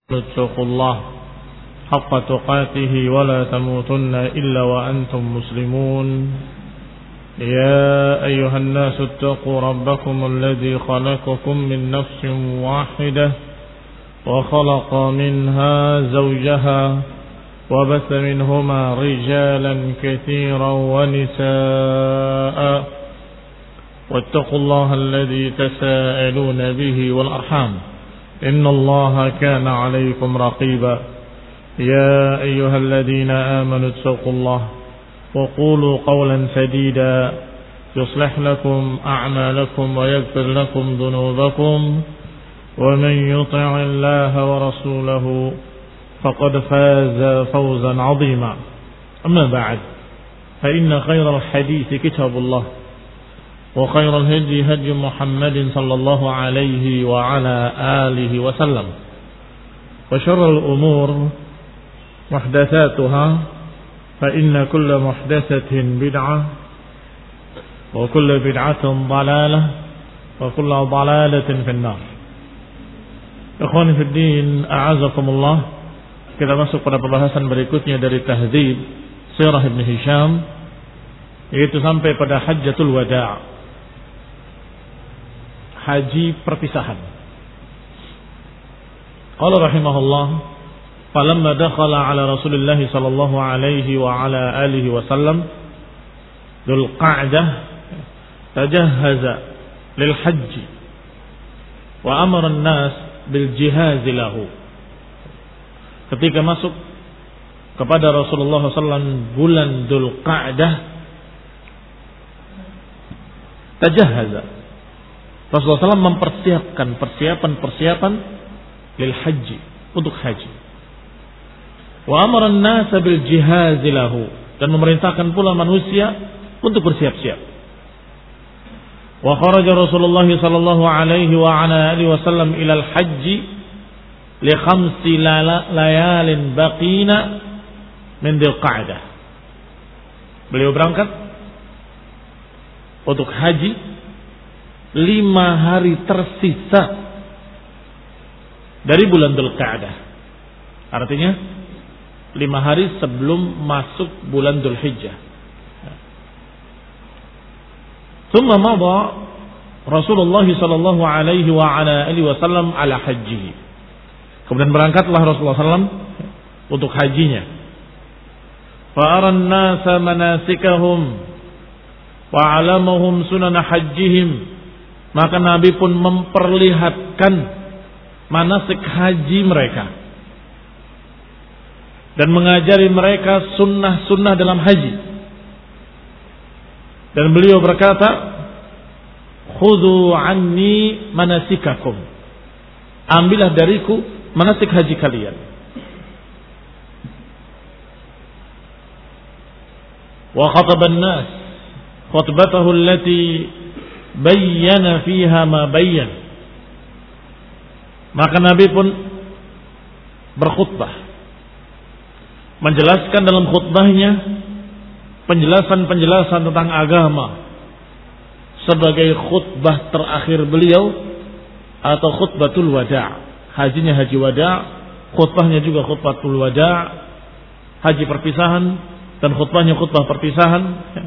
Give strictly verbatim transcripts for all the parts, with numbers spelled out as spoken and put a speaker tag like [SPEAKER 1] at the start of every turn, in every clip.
[SPEAKER 1] اتقوا الله حق تقاته ولا تموتن إلا وأنتم مسلمون. يا أيها الناس اتقوا ربكم الذي خلقكم من نفس واحدة وخلق منها زوجها وبث منهما رجالا كثيرا ونساء واتقوا الله الذي تساءلون به والأرحام إن الله كان عليكم رقيبا. يا أيها الذين آمنوا اتقوا الله وقولوا قولا سديدا يصلح لكم أعمالكم ويغفر لكم ذنوبكم ومن يطع الله ورسوله فقد فاز فوزا عظيما. أما بعد فإن خير الحديث كتاب الله وخير الهدي هدي محمد صلى الله عليه وعلى آله وسلم وشر الأمور محدثاتها فإن كل محدثة بدعة وكل بدعة ضلالة وكل ضلالة في النار. Ikhwani fi din, a'azakumullah. Kita masuk pada pembahasan berikutnya dari Tahdzib Sirah Ibn Hisham, yaitu sampai pada Hajjatul Wada', haji perpisahan. Qala rahimahullah, falamma dakhala ala Rasulillah sallallahu alaihi wa ala alihi wasallam Dzul Qa'dah tajahhaza lil hajj wa amara an-nas bil jihaz lahu. Ketika masuk kepada Rasulullah sallallahu alaihi wasallam bulan Dzul Qa'dah, tajahhaza, Rasulullah sallallahu alaihi wasallam mempersiapkan persiapan-persiapan lil haji, untuk haji. Wa amara an-nas bil jihaz lahu, dan memerintahkan pula manusia untuk bersiap-siap. Wa kharaja Rasulullah sallallahu alaihi wa ala alihi wasallam ila al-hajj li khamsi layalin baqina min Dzul Qa'dah. Beliau berangkat untuk haji lima hari tersisa dari bulan Dzul Qa'dah. Artinya lima hari sebelum masuk bulan Dzul Hijjah. Thumma madha Rasulullah sallallahu alaihi wa ala alihi wasallam ala hajjihi. Kemudian berangkatlah Rasulullah sallallahu alaihi wasallam untuk hajinya. Fa aran nasa manasikahum wa alamahum sunan hajjihim. Maka Nabi pun memperlihatkan manasik haji mereka dan mengajari mereka sunnah-sunnah dalam haji. Dan beliau berkata, khudhu anni manasikakum, ambillah dariku manasik haji kalian. Wa khataba an-nas khutbatahu allati bayyana fiha ma bayyan. Maka Nabi pun berkhutbah, menjelaskan dalam khutbahnya penjelasan-penjelasan tentang agama sebagai khutbah terakhir beliau atau khutbatul wada'. Hajinya haji wada', khutbahnya juga khutbatul wada', haji perpisahan, dan khutbahnya khutbah perpisahan.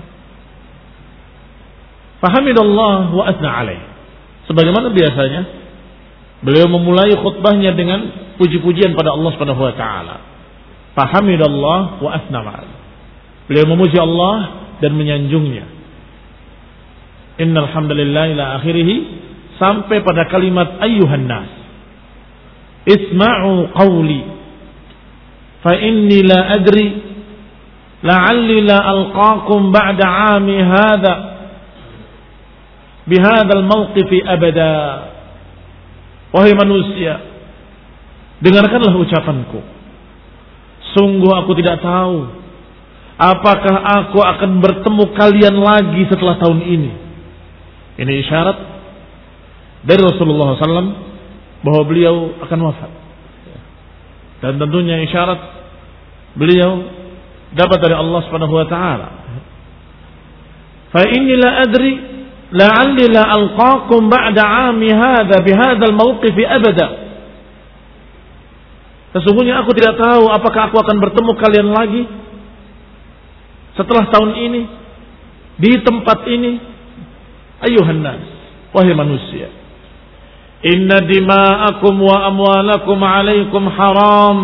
[SPEAKER 1] Fahamidallah wa asna alaih. Sebagaimana biasanya, beliau memulai khutbahnya dengan puji-pujian pada Allah Subhanahu wa taala. Fahamidallah wa asna alaih. Beliau memuji Allah dan menyanjungnya. Innal hamdalillah ila akhirih, sampai pada kalimat ayyuhan nas isma'u qawli fa inni la adri la'alli la alqaakum ba'da 'ami hadha bihadzal mawqifi abada. Wahai manusia, dengarkanlah ucapanku. Sungguh aku tidak tahu apakah aku akan bertemu kalian lagi setelah tahun ini. Ini isyarat dari Rasulullah sallallahu alaihi wasallam bahwa beliau akan wafat. Dan tentunya isyarat beliau dapat dari Allah Subhanahu wa taala. Fa inni la adri la'alli la alqaakum ba'da 'ami hadha bihadzal mawqif abada. Sesungguhnya aku tidak tahu apakah aku akan bertemu kalian lagi setelah tahun ini di tempat ini. Ayuhan nas, wahai manusia, inna dima'akum wa amwalakum alaikum haram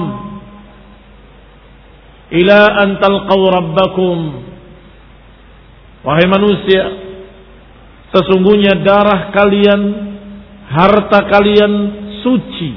[SPEAKER 1] ila an talqaw rabbakum. Wahai manusia, sesungguhnya darah kalian, harta kalian suci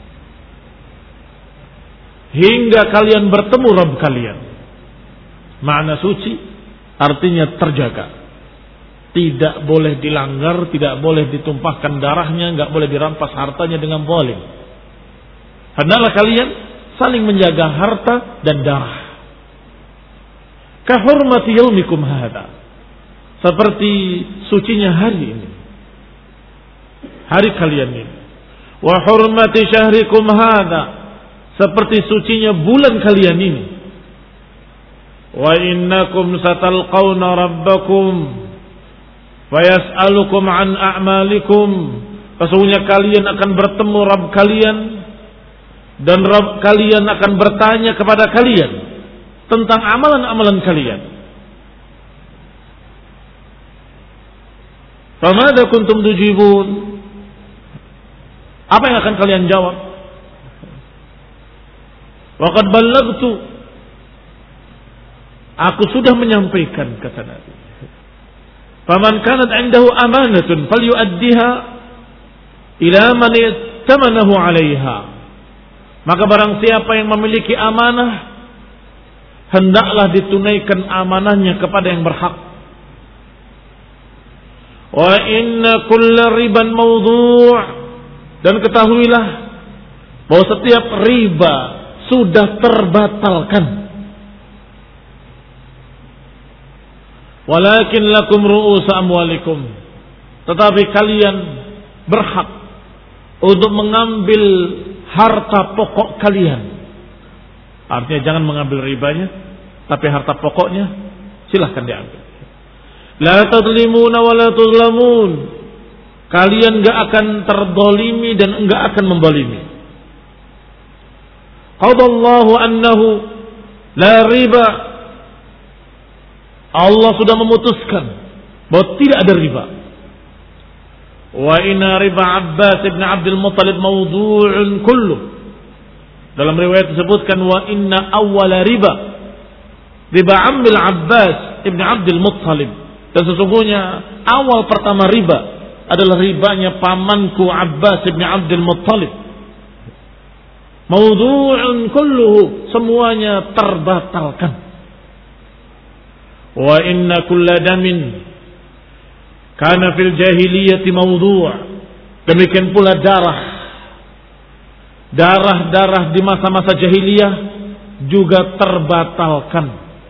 [SPEAKER 1] hingga kalian bertemu Rabb kalian. Makna suci artinya terjaga, tidak boleh dilanggar, tidak boleh ditumpahkan darahnya, nggak boleh dirampas hartanya dengan zalim. Hendaklah kalian saling menjaga harta dan darah. Kahurmati yaumikum hadza, seperti sucinya hari ini, hari kalian ini. Wa hurmati syahrikum hadza, seperti sucinya bulan kalian ini. Wa innakum satalqawna rabbakum fayas'alukum an a'malikum, sesungguhnya kalian akan bertemu Rabb kalian dan Rabb kalian akan bertanya kepada kalian tentang amalan-amalan kalian. Famada kuntum tujibun, apa yang akan kalian jawab? Waqad ballagtu, aku sudah menyampaikan, kata Nabi. Faman kanat indahu amanatun falyu'addiha ila man ittamanahu 'alaiha. Maka barang siapa yang memiliki amanah, hendaklah ditunaikan amanahnya kepada yang berhak. Wa inna kulla riban mawdu', dan ketahuilah bahwa setiap riba sudah terbatalkan. Walakin lakum ru'us amwalikum, tetapi kalian berhak untuk mengambil harta pokok kalian. Artinya jangan mengambil ribanya, tapi harta pokoknya silahkan diambil. La tadlimuna wa la tuzlamun, kalian enggak akan terdolimi dan enggak akan membolimi. Qadallahu annahu la riba, Allah sudah memutuskan bahwa tidak ada riba. Wa inna riba Abbas ibn Abdul Muttalib mawdu'un kulluh. Dalam riwayat disebutkan wa inna awwala riba riba Ammil Abbas ibn Abdul Muttalib, dan sesungguhnya awal pertama riba adalah ribanya pamanku Abbas ibn Abdul Muttalib. Mawdu'un kulluhu, semuanya terbatalkan. Wa inna kulla damin kana fil jahiliyati mawdu', demikian pula darah darah-darah di masa-masa jahiliyah juga terbatalkan.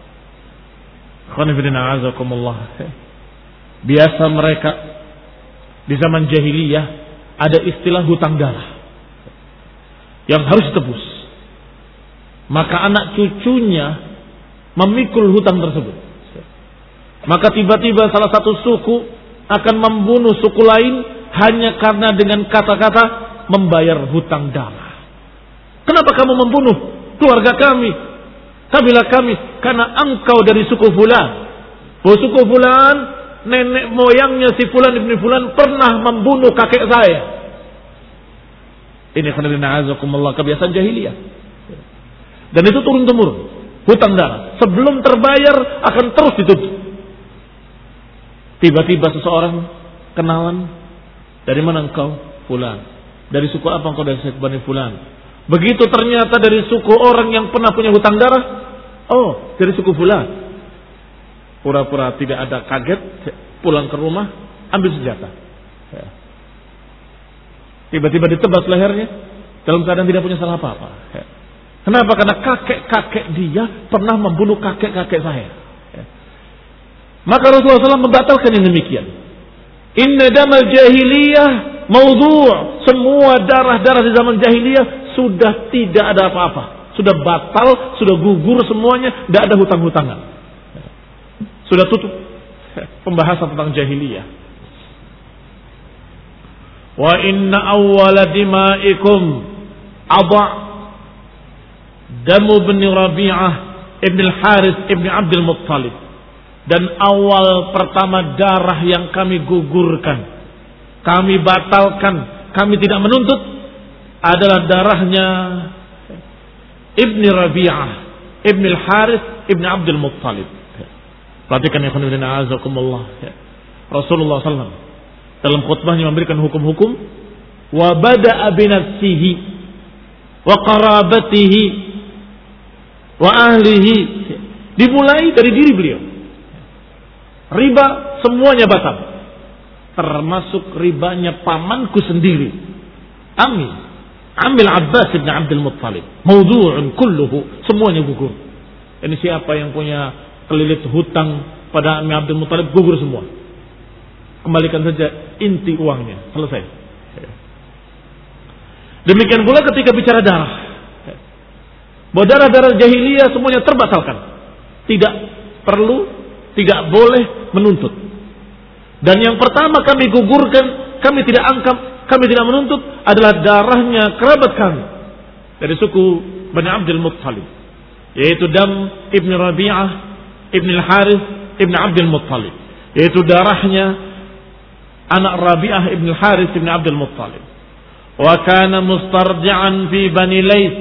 [SPEAKER 1] Biasa mereka di zaman jahiliyah ada istilah hutang darah yang harus ditebus, maka anak cucunya memikul hutang tersebut. Maka tiba-tiba salah satu suku akan membunuh suku lain hanya karena dengan kata-kata membayar hutang darah. Kenapa kamu membunuh keluarga kami, kabilah kami? Karena engkau dari suku fulan. Oh, suku fulan, nenek moyangnya si fulan ibn fulan pernah membunuh kakek saya. Ini kebiasaan jahiliyah. Dan itu turun-temurun, hutang darah. Sebelum terbayar akan terus ditutup. Tiba-tiba seseorang kenalan, dari mana engkau? Fulan. Dari suku apa engkau? Dari suku Bani Fulan. Begitu ternyata dari suku orang yang pernah punya hutang darah. Oh, dari suku Fulan. Pura-pura tidak ada, kaget, pulang ke rumah, ambil senjata. Tiba-tiba ditebas lehernya dalam keadaan tidak punya salah apa-apa. Kenapa? Karena kakek-kakek dia pernah membunuh kakek-kakek saya. Maka Rasulullah shallallahu alaihi wasallam membatalkan yang demikian. Inna damal jahiliyah mawdu', semua darah-darah di zaman jahiliyah sudah tidak ada apa-apa, sudah batal, sudah gugur semuanya, tidak ada hutang-hutangan, sudah tutup pembahasan tentang jahiliyah. Wa inna awwala dima'ikum adha', damu bin Rabi'ah ibn al-Harith ibn Abdul Muttalib. Dan awal pertama darah yang kami gugurkan, kami batalkan, kami tidak menuntut adalah darahnya Ibn Rabi'ah Ibn al-Harith Ibn Abdul Muttalib. Perhatikan ya khonibina azakumullah. Rasulullah sallallahu alaihi wasallam dalam khutbahnya memberikan hukum-hukum. Wa bada'a binafsihi wa qarabatihi wa ahlihi. Dimulai dari diri beliau. Riba semuanya batal, termasuk ribanya pamanku sendiri, Ami Amil Abbas bin Abdul Muttalib. Mawdu'un kulluhu, semuanya gugur. Ini siapa yang punya kelilit hutang pada Ami Abdul Muttalib, gugur semua. Kembalikan saja inti uangnya, selesai. Demikian pula ketika bicara darah, bahwa darah-darah jahiliyah semuanya terbatalkan, tidak perlu, tidak boleh menuntut. Dan yang pertama kami gugurkan, kami tidak angkat, kami tidak menuntut adalah darahnya kerabat kami dari suku Bani Abdul Muttalib, yaitu Dam Ibn Rabi'ah Ibn al-Harith Ibn Abdul Muttalib, yaitu darahnya anak Rabi'ah Ibn al-Harith Ibn Abdul Muttalib. Wa kana mustarji'an fi Bani Laits,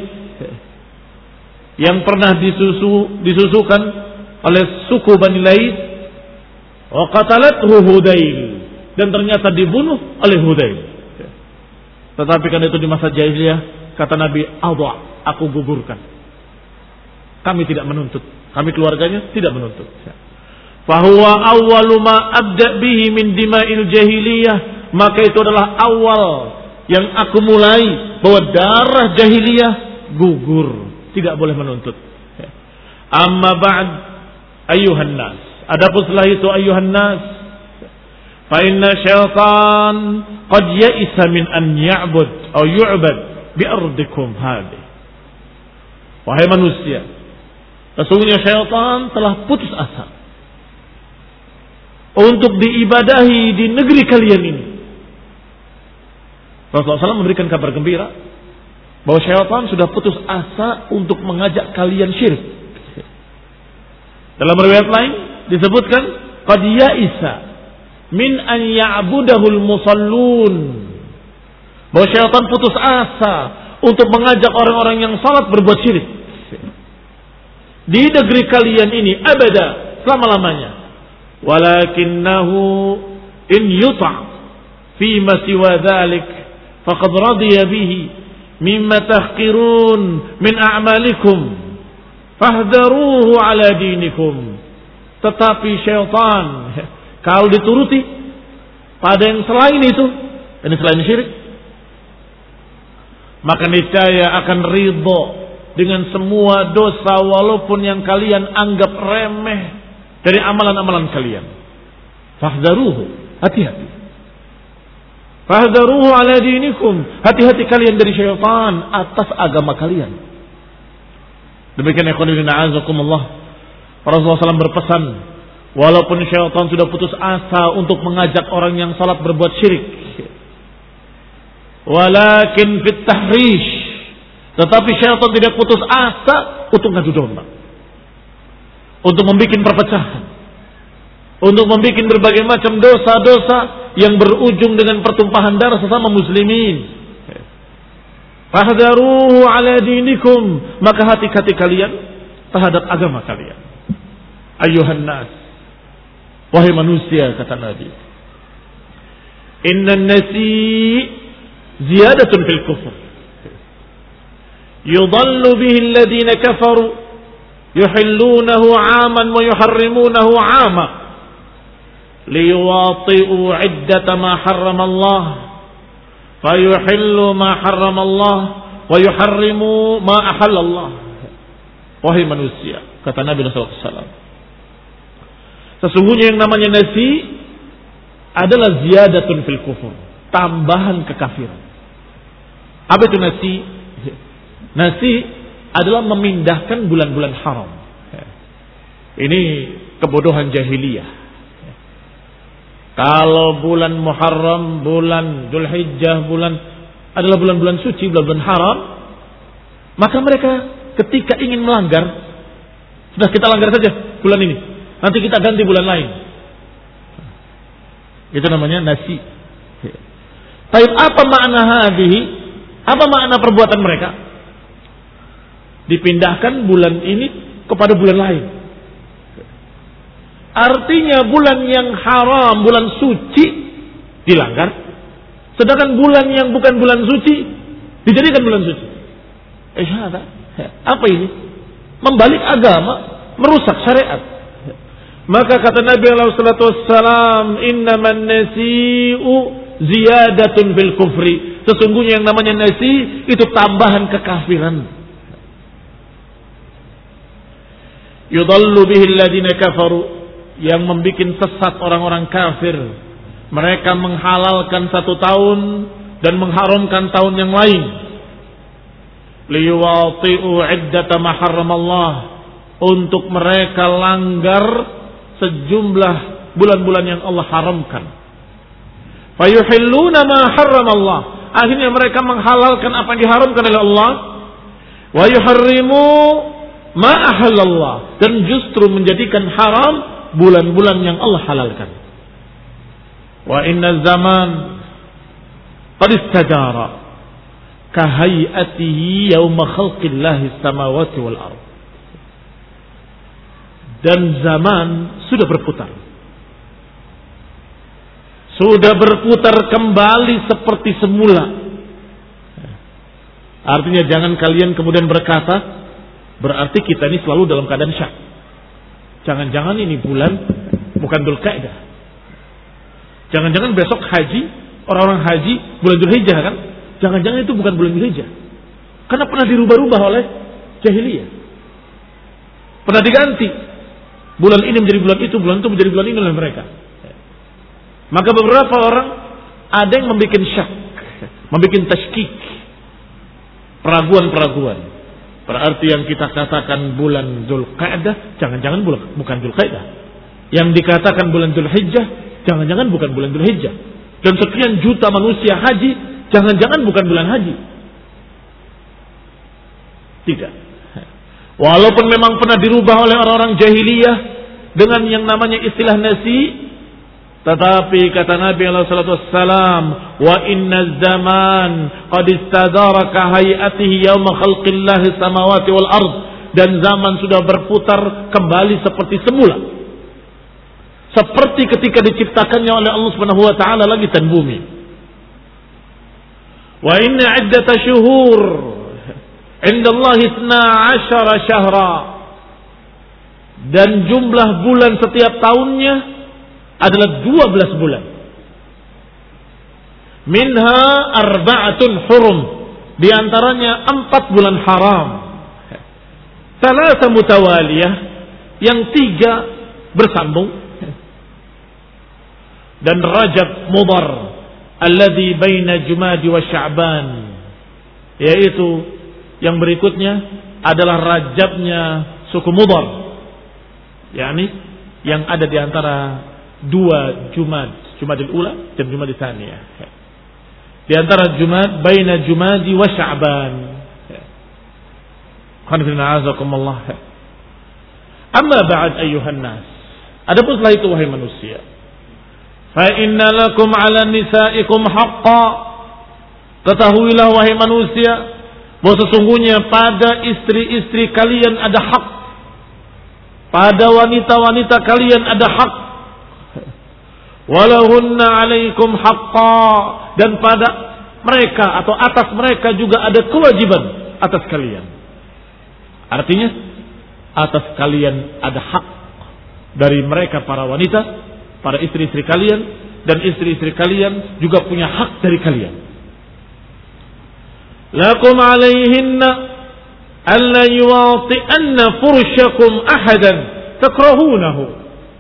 [SPEAKER 1] yang pernah disusu disusukan oleh suku Bani Laits. Wa qatalathu Hudayl, dan ternyata dibunuh oleh Hudayl. Tetapi kan itu di masa jahiliyah, kata Nabi, "Adha, aku gugurkan." Kami tidak menuntut, kami keluarganya tidak menuntut. Fa huwa awwalu ma abda bihi min dima'il jahiliyah, maka itu adalah awal yang aku mulai bahwa darah jahiliyah gugur, tidak boleh menuntut. Amma ba'd ayyuhan nas, adapun setelah itu ayyuhan nas, fa inna syaitan qad ya'isa min an ya'bud atau yu'bad bi ardikum hadhihi. Wahai manusia, sesungguhnya syaitan telah putus asa untuk diibadahi di negeri kalian ini. Rasulullah shallallahu alaihi wasallam memberikan kabar gembira bahwa syaitan sudah putus asa untuk mengajak kalian syirik. Dalam riwayat lain disebutkan qad ya'isa min an ya'budahul musallun, bahwa syaitan putus asa untuk mengajak orang-orang yang salat berbuat syirik di negeri kalian ini abada, selama-lamanya. Walakinnahu in yuta' fi ma siwa dzalik faqad radiya bihi mimma tahqirun min a'malikum fahdharuhu ala dinikum. Tetapi syaitan kalau dituruti pada yang selain itu, ini selain syirik, maka niscaya akan ridho dengan semua dosa walaupun yang kalian anggap remeh dari amalan-amalan kalian. Fahdharuhu, hati-hati. Fahdharuhu ala dinikum, hati-hati kalian dari syaitan atas agama kalian. Demikian ya khonibina azakumullah, Rasulullah shallallahu alaihi wasallam berpesan, walaupun syaitan sudah putus asa untuk mengajak orang yang salat berbuat syirik, walakin fit tahrish, tetapi syaitan tidak putus asa untuk ngadu domba, untuk membuat perpecahan, untuk membuat berbagai macam dosa-dosa yang berujung dengan pertumpahan darah sesama muslimin. Fahdharuhu ala dinikum, maka hati-hati kalian terhadap agama kalian. Ayuhan nas, wahai manusia, kata Nabi, innan nasi ziyadatun fil kufr yudallu bihi alladhina kafaru yuhillunahu 'aman wa yuharrimunahu 'ama liyuwati'u 'iddata ma harrama Allah fayuhillu ma harrama Allah wa yuharrimu ma ahalla Allah. Wahai manusia, kata Nabi sallallahu alaihi wasallam, sesungguhnya yang namanya nasi adalah ziyadatun fil kufur, tambahan kekafiran. Apa itu nasi? Nasi adalah memindahkan bulan-bulan haram. Ini kebodohan jahiliyah. Kalau bulan Muharram, bulan Dzulhijjah, bulan adalah bulan-bulan suci, bulan-bulan haram, maka mereka ketika ingin melanggar, sudah kita langgar saja bulan ini, nanti kita ganti bulan lain. Itu namanya nasi. Tapi apa makna hadhihi? Apa makna perbuatan mereka? Dipindahkan bulan ini kepada bulan lain. Artinya bulan yang haram, bulan suci dilanggar, sedangkan bulan yang bukan bulan suci dijadikan bulan suci. Eh, apa ini? Membalik agama, merusak syariat. Maka kata Nabi alaihi salatu wassalam, innaman nasi'u ziyadatun fil kufri. Sesungguhnya yang namanya nasi itu tambahan kekafiran. Yudallu bihi alladhina kafaru, yang membuat sesat orang-orang kafir. Mereka menghalalkan satu tahun dan mengharamkan tahun yang lain. Liyuwati'u iddata ma harramallah, untuk mereka langgar sejumlah bulan-bulan yang Allah haramkan. Fayuhilluna ma harramallah, akhirnya mereka menghalalkan apa yang diharamkan oleh Allah. Wa yuharrimu ma ahallallah, dan justru menjadikan haram bulan-bulan yang Allah halalkan. Wa inna zaman qad istajara kahayatihi yawma khalqillahi samawati wal ard. Dan zaman sudah berputar. Sudah berputar kembali seperti semula. Artinya jangan kalian kemudian berkata, berarti kita ini selalu dalam keadaan syak. Jangan-jangan ini bulan bukan Dzulqa'dah. Jangan-jangan besok haji, orang-orang haji bulan Dzulhijjah kan? Jangan-jangan itu bukan bulan Dzulhijjah. Karena pernah dirubah-rubah oleh jahiliyah. Pernah diganti. Bulan ini menjadi bulan itu, bulan itu menjadi bulan ini oleh mereka. Maka beberapa orang ada yang membuat syak, membuat tashkik, peraguan-peraguan. Berarti yang kita katakan bulan Dzulqa'dah, jangan-jangan bukan Dzulqa'dah. Yang dikatakan bulan Dzulhijjah, jangan-jangan bukan bulan Dzulhijjah. Dan sekian juta manusia haji, jangan-jangan bukan bulan haji. Tidak. Walaupun memang pernah dirubah oleh orang-orang jahiliyah dengan yang namanya istilah nasi, tetapi kata Nabi alaihi salatu wassalam, wa inna zaman qad istadara ka hayatihi yauma khalqillahi samawati wal ard, dan zaman sudah berputar kembali seperti semula, seperti ketika diciptakannya oleh Allah Subhanahu wa taala langit dan bumi. Wa inna iddata syuhur indallahi isna asyara syahra, dan jumlah bulan setiap tahunnya adalah dua belas bulan. Minha arba'atun hurum, di antaranya empat bulan haram. Salasa mutawaliyah, yang tiga bersambung. Dan Rajab Mudhar alladhi baina Jumadi wa Sya'ban, yaitu yang berikutnya adalah Rajabnya suku Mudhar, yakni yang ada di antara dua Jumad, Jumadil Ula dan Jumadil Tsaniyah. Di antara Jumad, baina Jumadi wa Sya'ban. Qanifina azakumullah. Amma ba'd ayyuhan nas. Adapun setelah itu wahai manusia, fa inna lakum 'ala nisaikum haqqan. Ketahuilah wahai manusia bahwa sesungguhnya pada istri-istri kalian ada hak. Pada wanita-wanita kalian ada hak. Walahunna 'alaikum haqqan, dan pada mereka atau atas mereka juga ada kewajiban atas kalian. Artinya atas kalian ada hak dari mereka para wanita, para istri-istri kalian, dan istri-istri kalian juga punya hak dari kalian. Lakum 'alaihinna alla yuwati'anna fursyakum ahadan takrahunahu.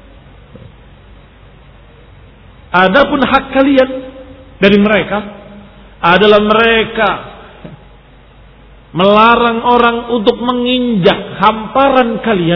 [SPEAKER 1] Adapun hak kalian dari mereka adalah mereka melarang orang untuk menginjak hamparan kalian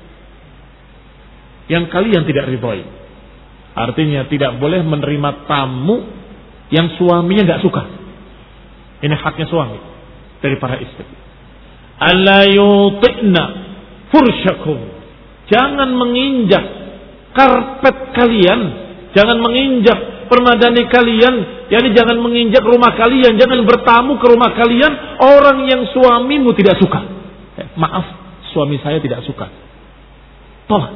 [SPEAKER 1] yang kalian tidak ridhoi. Artinya tidak boleh menerima tamu yang suaminya nggak suka. Ini haknya suami dari para istri. alla yuti'na fursyakum. Jangan menginjak karpet kalian, jangan menginjak permadani kalian, yakni jangan menginjak rumah kalian, jangan bertamu ke rumah kalian orang yang suamimu tidak suka. Eh, maaf, suami saya tidak suka. Tolak.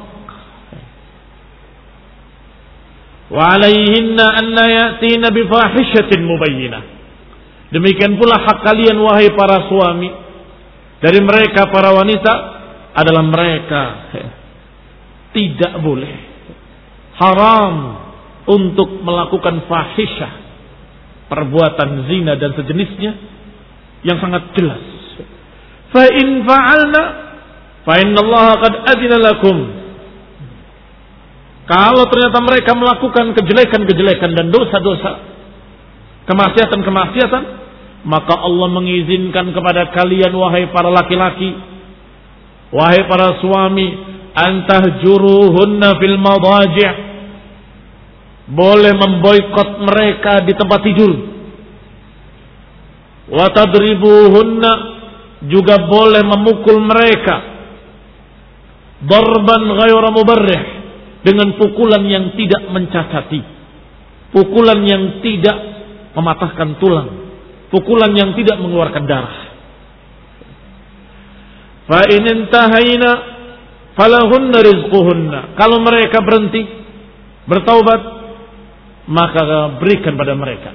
[SPEAKER 1] Wa alaihinna an la ya'tina bi fahishatin mubayyinah. Demikian pula hak kalian wahai para suami dari mereka para wanita adalah mereka tidak boleh, haram untuk melakukan fahisyah, perbuatan zina dan sejenisnya yang sangat jelas. Fa in fa'alna fa innallaha qad adzina lakum. Kalau ternyata mereka melakukan kejelekan-kejelekan dan dosa-dosa, kemaksiatan-kemaksiatan, maka Allah mengizinkan kepada kalian wahai para laki-laki, wahai para suami, antahjuruhunna fil madaji', boleh memboikot mereka di tempat tidur. Wa tadribuhunna, juga boleh memukul mereka. Darban ghayra mubarrih, dengan pukulan yang tidak mencacati, pukulan yang tidak mematahkan tulang, pukulan yang tidak mengeluarkan darah. Fa in intahaina falahunna rizquhunna. Kalau mereka berhenti bertaubat, maka berikan pada mereka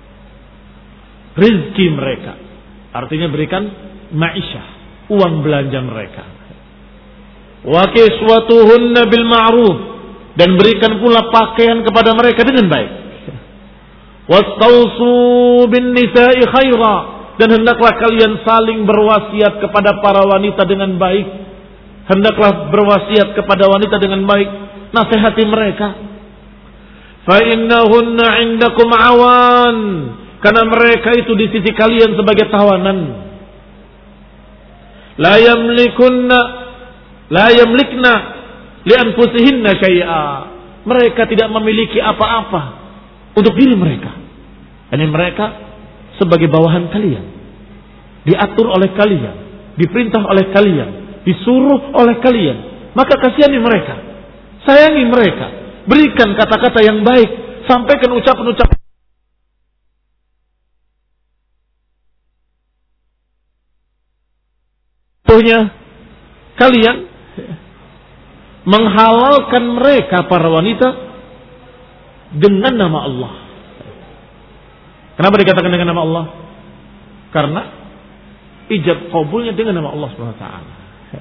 [SPEAKER 1] rizki mereka, artinya berikan ma'isyah, uang belanja mereka. Wa kiswatuhunna bil ma'ruf, dan berikan pula pakaian kepada mereka dengan baik. Wastausu bin nisa'i khaira, dan hendaklah kalian saling berwasiat kepada para wanita dengan baik. Hendaklah berwasiat kepada wanita dengan baik, nasihati mereka. Fa innahunna 'indakum awan, karena mereka itu di sisi kalian sebagai tawanan. La yamlikunna la yamlikna li anfusihinna syai'a. Mereka tidak memiliki apa-apa untuk diri mereka. Ini mereka sebagai bawahan kalian, diatur oleh kalian, diperintah oleh kalian, disuruh oleh kalian. Maka kasihani mereka, sayangi mereka, berikan kata-kata yang baik, sampaikan ucapan-ucapan. Punya kalian menghalalkan mereka para wanita dengan nama Allah. Kenapa dikatakan dengan nama Allah? Karena ijab qabulnya dengan nama Allah Subhanahu wa taala.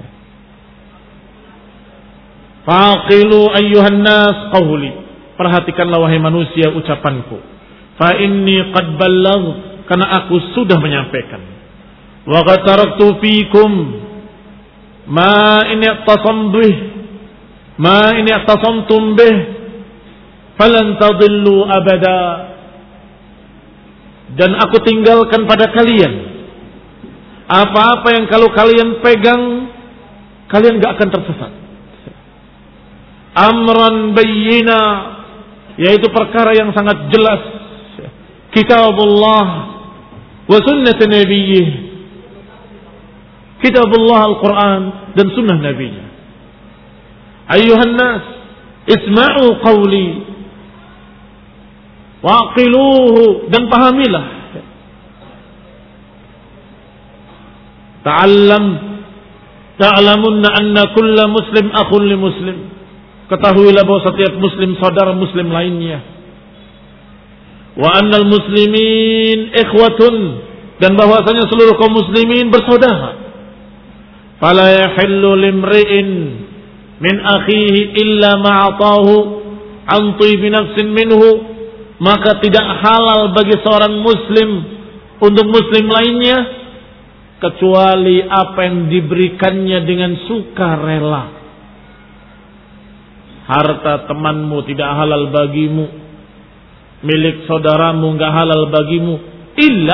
[SPEAKER 1] Faqilu ayyuhan nas qawli. Perhatikanlah wahai manusia ucapanku. Fa inni qad ballaghtu, karena aku sudah menyampaikan. Wa qad taraktu fikum ma in i'tasam bih ma in i'tasamtum bih falan tadillu abada. Dan aku tinggalkan pada kalian apa-apa yang kalau kalian pegang kalian gak akan tersesat. Amran bayyina, yaitu perkara yang sangat jelas. Kitabullah wa sunnat nabiyyih, kitabullah Al-Quran dan sunnah nabinya. Ayyuhan nas isma'u qawli waqiluhu, dan pahamilah. Ta'allam ta'lamunna anna kulla muslim akhun li muslim. Ketahuilah bahwa setiap muslim saudara muslim lainnya. Wa annal muslimin ikhwatun, dan bahwasanya seluruh kaum muslimin bersaudara. Fala yahillu limri'in min akhihi illa ma'atahu an tibi nafsin minhu, maka tidak halal bagi seorang muslim untuk muslim lainnya kecuali apa yang diberikannya dengan sukarela. Harta temanmu tidak halal bagimu, milik saudaramu enggak halal bagimu, illa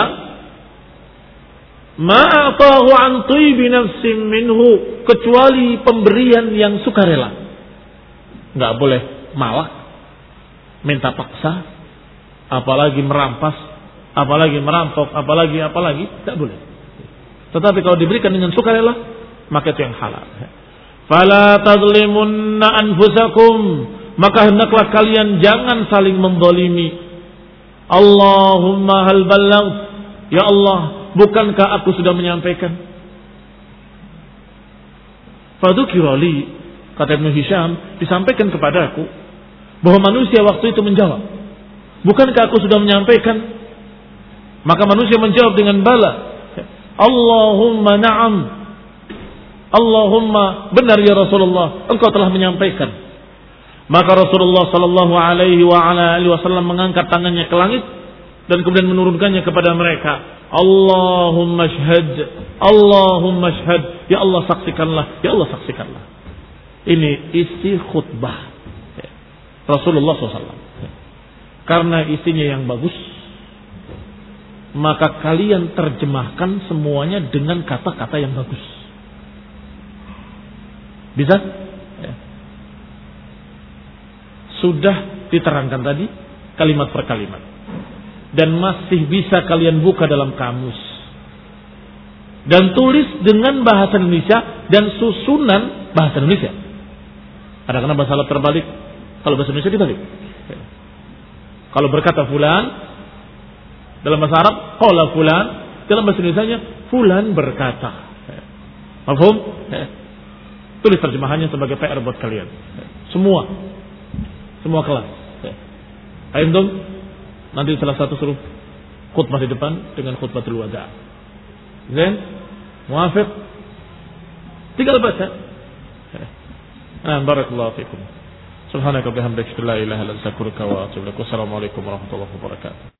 [SPEAKER 1] ma'atahu an tibi nafsin minhu, kecuali pemberian yang sukarela. Enggak boleh malak, minta paksa, apalagi merampas, apalagi merampok, apalagi apalagi, tidak boleh. Tetapi kalau diberikan dengan sukarela, maka itu yang halal. Fala tazlimunna anfusakum, maka hendaklah kalian jangan saling menzalimi. Allahumma hal ballagh, ya Allah, bukankah aku sudah menyampaikan? Fadzukira li, kata Ibnu Hisham, disampaikan kepadaku bahwa manusia waktu itu menjawab, bukankah aku sudah menyampaikan? Maka manusia menjawab dengan bala, Allahumma na'am, Allahumma benar ya Rasulullah, engkau telah menyampaikan. Maka Rasulullah sallallahu alaihi wa ala alihi wasallam mengangkat tangannya ke langit dan kemudian menurunkannya kepada mereka. Allahumma shahad, Allahumma shahad, ya Allah saksikanlah, ya Allah saksikanlah. Ini isi khutbah Rasulullah sallallahu alaihi wasallam. Karena isinya yang bagus, maka kalian terjemahkan semuanya dengan kata-kata yang bagus. Bisa? Ya. Sudah diterangkan tadi kalimat per kalimat. Dan masih bisa kalian buka dalam kamus. Dan tulis dengan bahasa Indonesia dan susunan bahasa Indonesia. Kadang-kadang bahasa Arab terbalik, kalau bahasa Indonesia dibalik. Ya. Kalau berkata fulan, dalam bahasa Arab, qala fulan, dalam bahasa Indonesianya fulan berkata. Ya. Mafhum? Ya. Tulis terjemahannya sebagai P R buat kalian. Semua. Semua kelas. Ayo dong. Nanti salah satu suruh khutbah di depan dengan khutbatul wada'. Zain? Muafiq? Tinggal baca. Nah, barakallahu fikum. Subhanaka bihamdika la ilaha illa anta astaghfiruka wa atubu ilaik. Wassalamualaikum warahmatullahi wabarakatuh.